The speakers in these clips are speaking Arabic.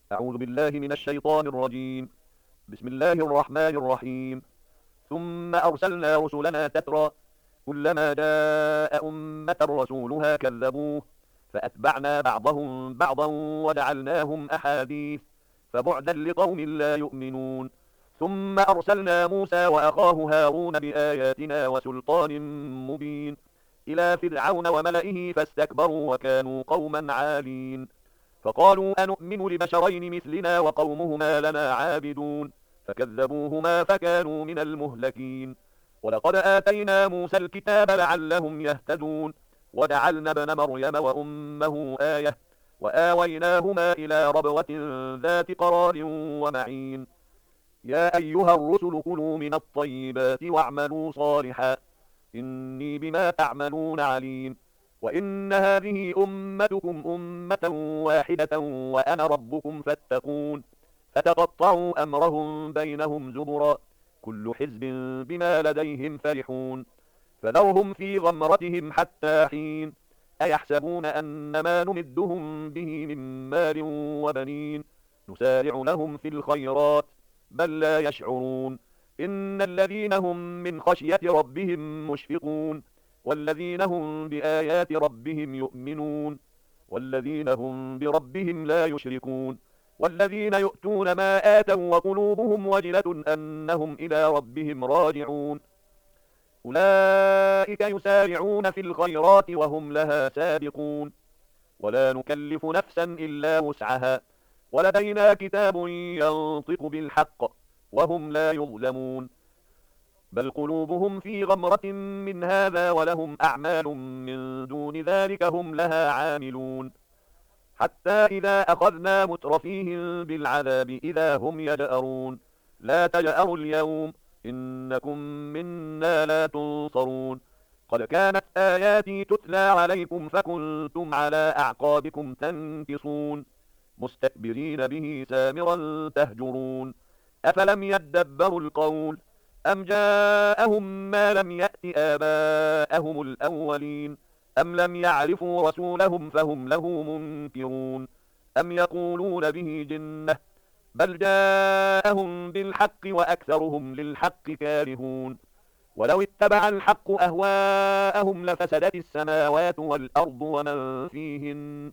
أعوذ بالله من الشيطان الرجيم. بسم الله الرحمن الرحيم. ثم أرسلنا رسلنا تترى كلما جاء أمة رسولها كذبوه فأتبعنا بعضهم بعضا وجعلناهم أحاديث فبعدا لقوم لا يؤمنون. ثم أرسلنا موسى وأخاه هارون بآياتنا وسلطان مبين إلى فرعون وملئه فاستكبروا وكانوا قوما عالين. فقالوا أنؤمن لبشرين مثلنا وقومهما لنا عابدون فكذبوهما فكانوا من المهلكين. ولقد آتينا موسى الكتاب لعلهم يهتدون وجعلنا ابن مريم وأمه آية وآويناهما إلى ربوة ذات قرار ومعين. يا أيها الرسل كلوا من الطيبات واعملوا صالحا إني بما تعملون عليم. وإن هذه أمتكم أمة واحدة وأنا ربكم فاتقون. فتقطعوا أمرهم بينهم زبرا كل حزب بما لديهم فرحون. فذرهم في غمرتهم حتى حين. أيحسبون أن ما نمدهم به من مال وبنين نسارع لهم في الخيرات بل لا يشعرون. إن الذين هم من خشية ربهم مشفقون والذين هم بآيات ربهم يؤمنون والذين هم بربهم لا يشركون والذين يؤتون ما آتوا وقلوبهم وجلة أنهم إلى ربهم راجعون. أولئك يسارعون في الخيرات وهم لها سابقون. ولا نكلف نفسا إلا وسعها ولدينا كتاب ينطق بالحق وهم لا يظلمون. بل قلوبهم في غمرة من هذا ولهم أعمال من دون ذلك هم لها عاملون. حتى إذا أخذنا مترفيهم بالعذاب إذا هم يجأرون. لا تجأروا اليوم إنكم منا لا تنصرون. قد كانت آياتي تتلى عليكم فكنتم على أعقابكم تنكصون مستكبرين به سامرا تهجرون. أفلم يدبروا القول أم جاءهم ما لم يأت آباءهم الأولين أم لم يعرفوا رسولهم فهم له منكرون. أم يقولون به جنة بل جاءهم بالحق وأكثرهم للحق كارهون. ولو اتبع الحق أهواءهم لفسدت السماوات والأرض ومن فيهن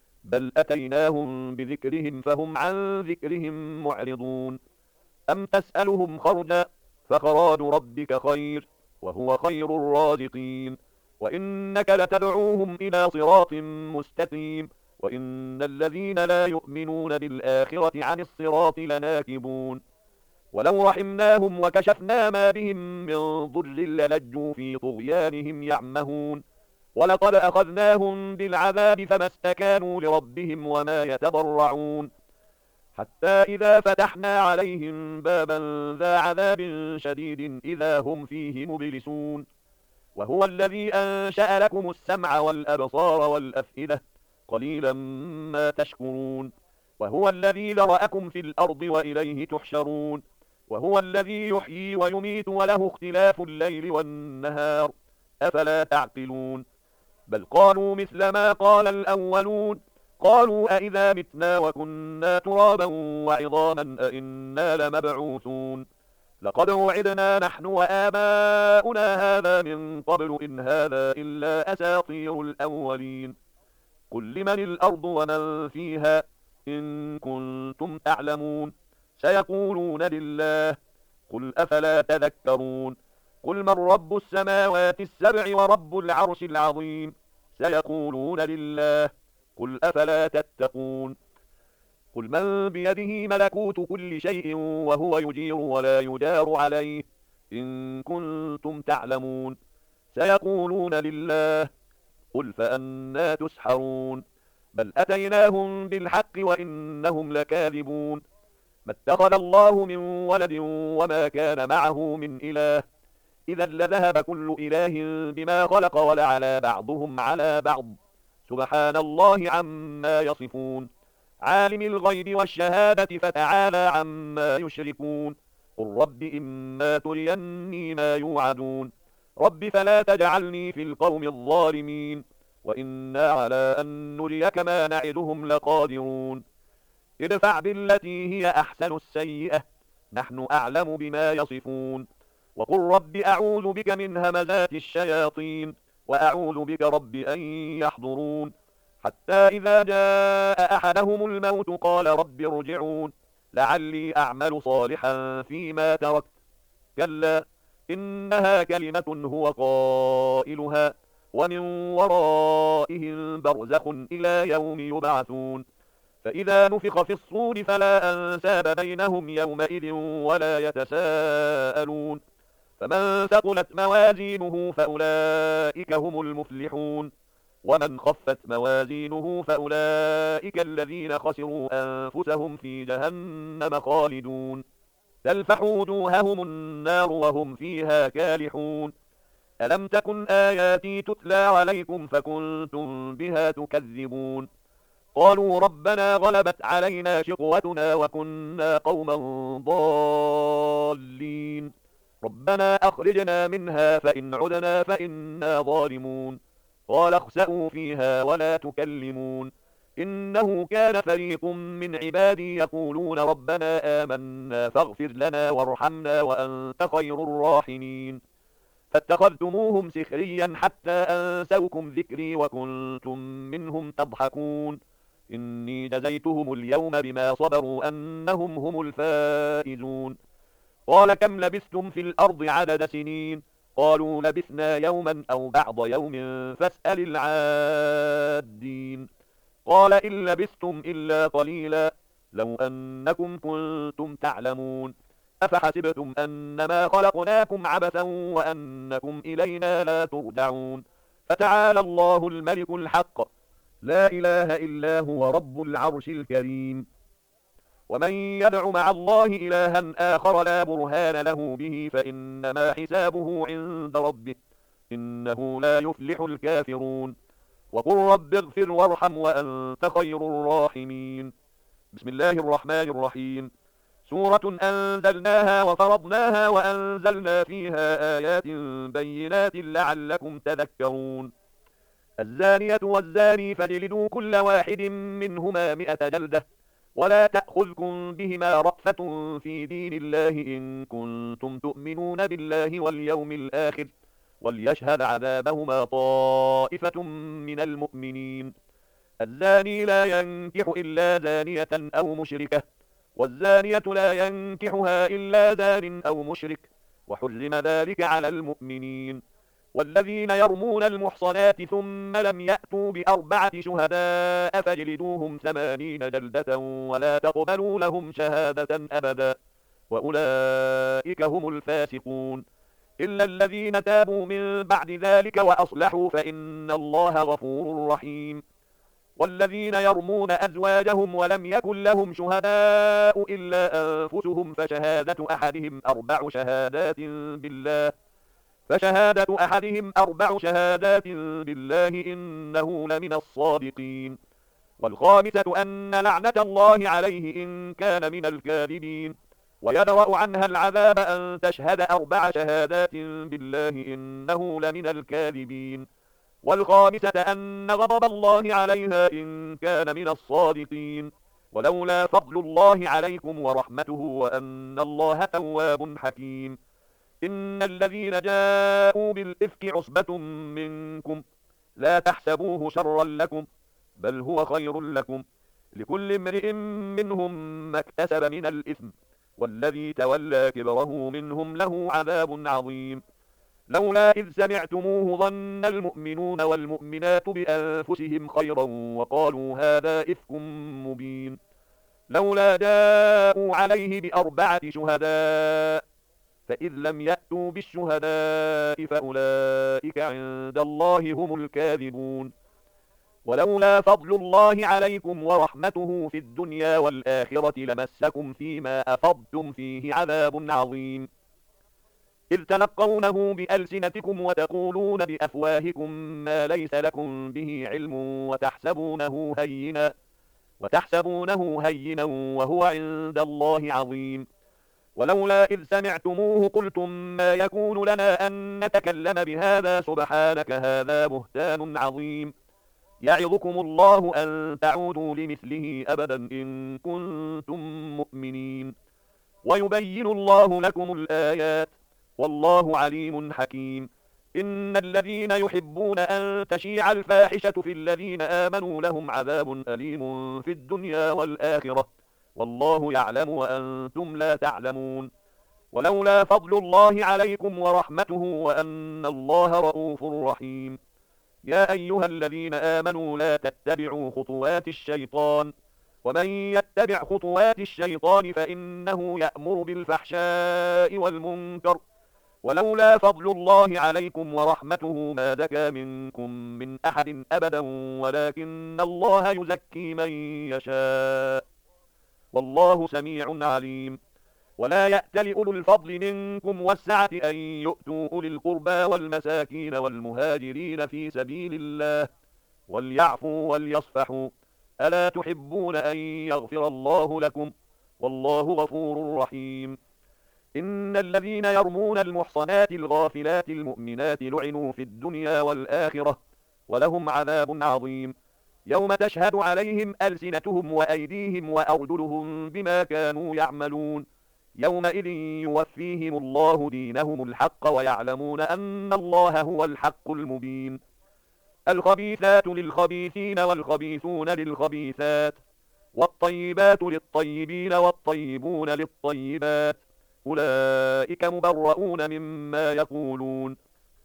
بل أتيناهم بذكرهم فهم عن ذكرهم معرضون. أم تسألهم خرجا فخراج ربك خير وهو خير الرازقين. وإنك لتدعوهم إلى صراط مستقيم وإن الذين لا يؤمنون بالآخرة عن الصراط لناكبون. ولو رحمناهم وكشفنا ما بهم من ضر للجوا في طغيانهم يعمهون. ولقد أخذناهم بالعذاب فما استكانوا لربهم وما يتضرعون. حتى إذا فتحنا عليهم بابا ذا عذاب شديد إذا هم فيه مبلسون. وهو الذي أنشأ لكم السمع والأبصار والأفئدة قليلا ما تشكرون. وهو الذي ذرأكم في الأرض وإليه تحشرون. وهو الذي يحيي ويميت وله اختلاف الليل والنهار أفلا تعقلون. بل قالوا مثل ما قال الأولون قالوا أئذا متنا وكنا ترابا وعظاما أئنا لمبعوثون. لقد وعدنا نحن وآباؤنا هذا من قبل إن هذا إلا أساطير الأولين. قل لمن الأرض ومن فيها إن كنتم تعلمون سيقولون لله قل أفلا تذكرون. قل من رب السماوات السبع ورب العرش العظيم سيقولون لله قل أفلا تتقون. قل من بيده ملكوت كل شيء وهو يجير ولا يجار عليه إن كنتم تعلمون سيقولون لله قل فأنا تسحرون. بل أتيناهم بالحق وإنهم لكاذبون. ما اتخذ الله من ولد وما كان معه من إله إذا لذهب كل إله بما خلق ولعلى بعضهم على بعض سبحان الله عما يصفون. عالم الغيب والشهادة فتعالى عما يشركون. قل رب إما تريني ما يوعدون رب فلا تجعلني في القوم الظالمين وإنا على أن نريك ما نعدهم لقادرون. ادفع بالتي هي أحسن السيئة نحن أعلم بما يصفون وقل رب أعوذ بك من همزات الشياطين وأعوذ بك رب أن يحضرون حتى إذا جاء أحدهم الموت قال رب ارجعون لعلي أعمل صالحا فيما تركت كلا إنها كلمة هو قائلها ومن ورائهم برزخ إلى يوم يبعثون فإذا نفخ في الصور فلا أنساب بينهم يومئذ ولا يتساءلون فمن ثقلت موازينه فأولئك هم المفلحون ومن خفت موازينه فأولئك الذين خسروا أنفسهم في جهنم خالدون تلفح وجوههم النار وهم فيها كالحون ألم تكن آياتي تتلى عليكم فكنتم بها تكذبون قالوا ربنا غلبت علينا شقوتنا وكنا قوما ضالين ربنا أخرجنا منها فإن عدنا فإنا ظالمون قال اخسأوا فيها ولا تكلمون إنه كان فريق من عبادي يقولون ربنا آمنا فاغفر لنا وارحمنا وأنت خير الراحمين فاتخذتموهم سخريا حتى أنسوكم ذكري وكنتم منهم تضحكون إني جزيتهم اليوم بما صبروا أنهم هم الفائزون قال كم لبثتم في الأرض عدد سنين قالوا لبثنا يوما أو بعض يوم فاسأل العادين قال إن لبثتم إلا قليلا لو أنكم كنتم تعلمون أفحسبتم أنما خلقناكم عبثا وأنكم إلينا لا ترجعون فتعالى الله الملك الحق لا إله إلا هو رب العرش الكريم ومن يدع مع الله إلها آخر لا برهان له به فإنما حسابه عند ربه إنه لا يفلح الكافرون وقل رب اغفر وارحم وأنت خير الراحمين بسم الله الرحمن الرحيم سورة أنزلناها وفرضناها وأنزلنا فيها آيات بينات لعلكم تذكرون الزانية والزاني فاجلدوا كل واحد منهما 100 جلدة ولا تأخذكم بهما رأفة في دين الله إن كنتم تؤمنون بالله واليوم الآخر وليشهد عذابهما طائفة من المؤمنين الزاني لا ينكح إلا زانية أو مشركة والزانية لا ينكحها إلا زان أو مشرك وحرم ذلك على المؤمنين والذين يرمون المحصنات ثم لم يأتوا ب4 شهداء فاجلدوهم 80 جلدة ولا تقبلوا لهم شهادة أبدا وأولئك هم الفاسقون إلا الذين تابوا من بعد ذلك وأصلحوا فإن الله غفور رحيم والذين يرمون أزواجهم ولم يكن لهم شهداء إلا أنفسهم فشهادة أحدهم 4 شهادات بالله إنه لمن الصادقين والخامسة أن لعنة الله عليه إن كان من الكاذبين ويدرأ عنها العذاب أن تشهد 4 شهادات بالله إنه لمن الكاذبين والخامسة أن غضب الله عليها إن كان من الصادقين ولولا فضل الله عليكم ورحمته وأن الله تواب حكيم إن الذين جاءوا بالإفك عصبة منكم لا تحسبوه شرا لكم بل هو خير لكم لكل امرئ منهم ما اكتسب من الإثم والذي تولى كبره منهم له عذاب عظيم لولا إذ سمعتموه ظن المؤمنون والمؤمنات بأنفسهم خيرا وقالوا هذا إفك مبين لولا جاءوا عليه ب4 شهداء فإذ لم يأتوا بالشهداء فأولئك عند الله هم الكاذبون ولولا فضل الله عليكم ورحمته في الدنيا والآخرة لمسكم فيما أفضتم فيه عذاب عظيم إذ تلقونه بألسنتكم وتقولون بأفواهكم ما ليس لكم به علم وتحسبونه هينا وهو عند الله عظيم ولولا إذ سمعتموه قلتم ما يكون لنا أن نتكلم بهذا سبحانك هذا بهتان عظيم يعظكم الله أن تعودوا لمثله أبدا إن كنتم مؤمنين ويبين الله لكم الآيات والله عليم حكيم إن الذين يحبون أن تشيع الفاحشة في الذين آمنوا لهم عذاب أليم في الدنيا والآخرة والله يعلم وأنتم لا تعلمون ولولا فضل الله عليكم ورحمته وأن الله رؤوف رحيم يا أيها الذين آمنوا لا تتبعوا خطوات الشيطان ومن يتبع خطوات الشيطان فإنه يأمر بالفحشاء والمنكر ولولا فضل الله عليكم ورحمته ما زكى منكم من أحد أبدا ولكن الله يزكي من يشاء والله سميع عليم ولا يأتل أولو الفضل منكم والسعة أن يؤتوا أولي القربى والمساكين والمهاجرين في سبيل الله وليعفوا وليصفحوا ألا تحبون أن يغفر الله لكم والله غفور رحيم إن الذين يرمون المحصنات الغافلات المؤمنات لعنوا في الدنيا والآخرة ولهم عذاب عظيم يوم تشهد عليهم ألسنتهم وأيديهم وأرجلهم بما كانوا يعملون يومئذ يوفيهم الله دينهم الحق ويعلمون أن الله هو الحق المبين الخبيثات للخبيثين والخبيثون للخبيثات والطيبات للطيبين والطيبون للطيبات أولئك مبرؤون مما يقولون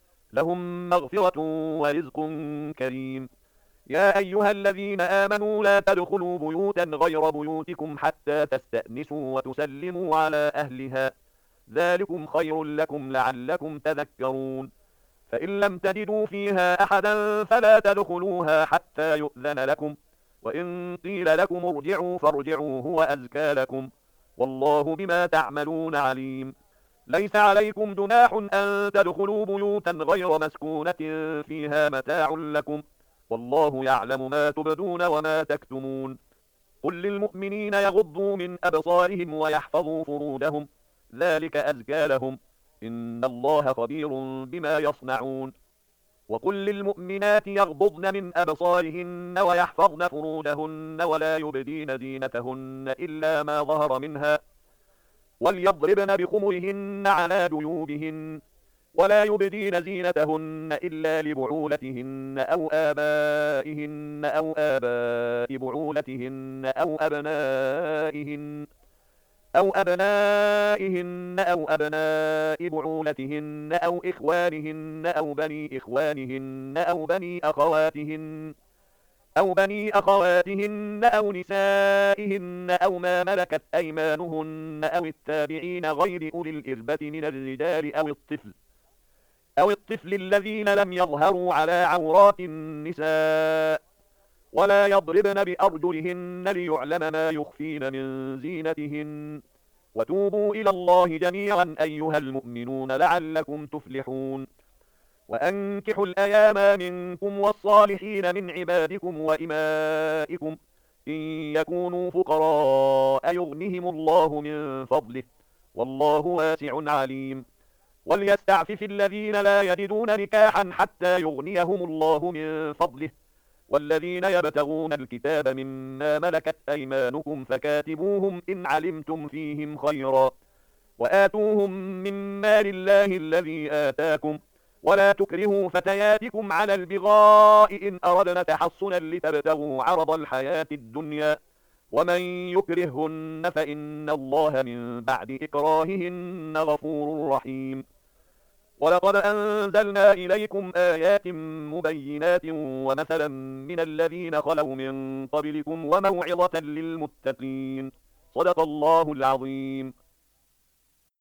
لهم مغفرة ورزق كريم يا أيها الذين آمنوا لا تدخلوا بيوتا غير بيوتكم حتى تستأنسوا وتسلموا على أهلها ذلكم خير لكم لعلكم تذكرون فإن لم تجدوا فيها أحدا فلا تدخلوها حتى يؤذن لكم وإن قيل لكم ارجعوا فارجعوا هو أزكى لكم والله بما تعملون عليم ليس عليكم جناح أن تدخلوا بيوتا غير مسكونة فيها متاع لكم والله يعلم ما تبدون وما تكتمون قل للمؤمنين يغضوا من أبصارهم ويحفظوا فروجهم ذلك أزكى لهم إن الله خبير بما يصنعون وقل للمؤمنات يغضضن من أبصارهن ويحفظن فروجهن ولا يبدين زينتهن إلا ما ظهر منها وليضربن بخمرهن على جيوبهن ولا يبدين زينتهن إلا لبعولتهن أو آبائهن أو آباء بعولتهن أو أبنائهن أو أبناء بعولتهن أو إخوانهن أو بني إخوانهن أو بني أخواتهن أو نسائهن أو ما ملكت أيمانهن أو التابعين غير أولي الإربة من الرجال أو الطفل الذين لم يظهروا على عورات النساء ولا يضربن بأرجلهن ليعلم ما يخفين من زينتهن وتوبوا إلى الله جميعا أيها المؤمنون لعلكم تفلحون وأنكحوا الأيام منكم والصالحين من عبادكم وإمائكم إن يكونوا فقراء يغنهم الله من فضله والله واسع عليم وليستعفف الذين لا يجدون نكاحا حتى يغنيهم الله من فضله والذين يبتغون الكتاب مما ملكت أيمانكم فكاتبوهم إن علمتم فيهم خيرا وآتوهم من مال الله الذي آتاكم ولا تكرهوا فتياتكم على البغاء إن أردنا تحصنا لتبتغوا عرض الحياة الدنيا ومن يكرههن فإن الله من بعد إكراههن غفور رحيم ولقد أنزلنا إليكم آيات مبينات ومثلا من الذين خلوا من قبلكم وموعظة للمتقين صدق الله العظيم.